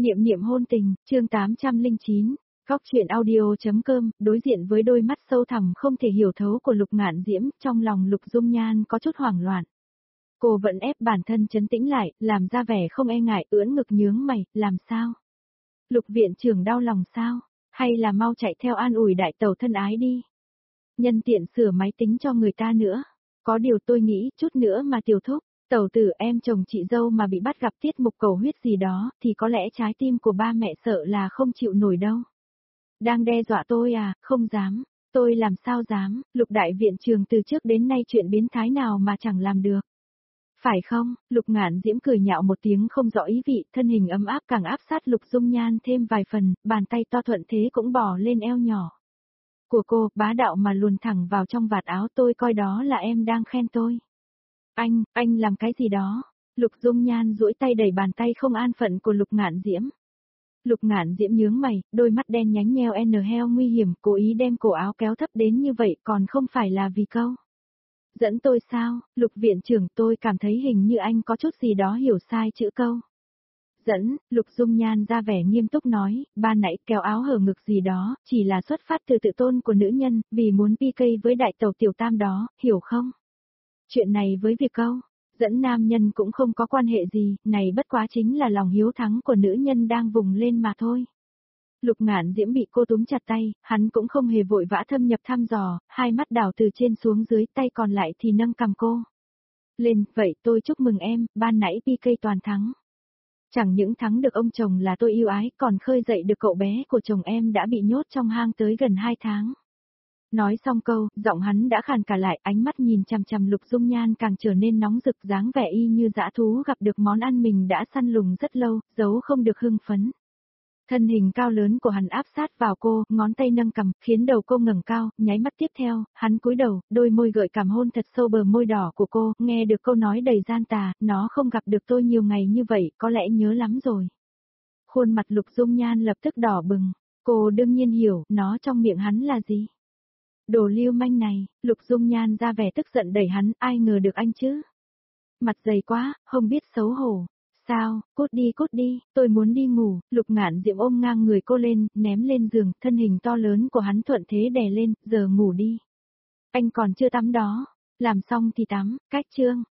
Niệm niệm hôn tình, chương 809, Góc chuyện audio.com, đối diện với đôi mắt sâu thẳm không thể hiểu thấu của Lục Ngạn Diễm, trong lòng Lục Dung Nhan có chút hoảng loạn. Cô vẫn ép bản thân trấn tĩnh lại, làm ra vẻ không e ngại, ưỡn ngực nhướng mày, làm sao? Lục viện trưởng đau lòng sao? Hay là mau chạy theo an ủi đại tẩu thân ái đi? Nhân tiện sửa máy tính cho người ta nữa. Có điều tôi nghĩ, chút nữa mà tiểu thúc, tẩu tử em chồng chị dâu mà bị bắt gặp tiết mục cầu huyết gì đó, thì có lẽ trái tim của ba mẹ sợ là không chịu nổi đâu. Đang đe dọa tôi à, không dám, tôi làm sao dám, Lục đại viện trường từ trước đến nay chuyện biến thái nào mà chẳng làm được. Phải không, Lục Ngạn Diễm cười nhạo một tiếng không rõ ý vị, thân hình ấm áp càng áp sát Lục Dung Nhan thêm vài phần, bàn tay to thuận thế cũng bò lên eo nhỏ của cô, bá đạo mà luồn thẳng vào trong vạt áo, tôi coi đó là em đang khen tôi. Anh làm cái gì đó? Lục Dung Nhan duỗi tay đẩy bàn tay không an phận của Lục Ngạn Diễm. Lục Ngạn Diễm nhướng mày, đôi mắt đen nhánh nheo heo nguy hiểm, cố ý đem cổ áo kéo thấp đến như vậy còn không phải là vì câu. Dẫn tôi sao, Lục viện trưởng, tôi cảm thấy hình như anh có chút gì đó hiểu sai chữ câu. Dẫn, Lục Dung Nhan ra vẻ nghiêm túc nói, ban nãy kéo áo hở ngực gì đó, chỉ là xuất phát từ tự tôn của nữ nhân, vì muốn PK với đại tẩu tiểu tam đó, hiểu không? Chuyện này với việc câu, dẫn nam nhân cũng không có quan hệ gì, này bất quá chính là lòng hiếu thắng của nữ nhân đang vùng lên mà thôi. Lục Ngạn Diễm bị cô túm chặt tay, hắn cũng không hề vội vã thâm nhập thăm dò, hai mắt đảo từ trên xuống dưới, tay còn lại thì nâng cầm cô lên, vậy tôi chúc mừng em, ban nãy PK toàn thắng. Chẳng những thắng được ông chồng là tôi yêu ái, còn khơi dậy được cậu bé của chồng em đã bị nhốt trong hang tới gần 2 tháng. Nói xong câu, giọng hắn đã khàn cả lại, ánh mắt nhìn chằm chằm Lục Dung Nhan càng trở nên nóng rực, dáng vẻ y như dã thú gặp được món ăn mình đã săn lùng rất lâu, giấu không được hưng phấn. Thân hình cao lớn của hắn áp sát vào cô, ngón tay nâng cằm, khiến đầu cô ngẩng cao, nháy mắt tiếp theo, hắn cúi đầu, đôi môi gợi cảm hôn thật sâu bờ môi đỏ của cô, nghe được câu nói đầy gian tà, nó không gặp được tôi nhiều ngày như vậy, có lẽ nhớ lắm rồi. Khuôn mặt Lục Dung Nhan lập tức đỏ bừng, cô đương nhiên hiểu, nó trong miệng hắn là gì. Đồ lưu manh này, Lục Dung Nhan ra vẻ tức giận đẩy hắn, ai ngờ được anh chứ. Mặt dày quá, không biết xấu hổ. Sao, cút đi, tôi muốn đi ngủ, Lục Ngạn Diễm ôm ngang người cô lên, ném lên giường, thân hình to lớn của hắn thuận thế đè lên, giờ ngủ đi. Anh còn chưa tắm đó, làm xong thì tắm, cách chương.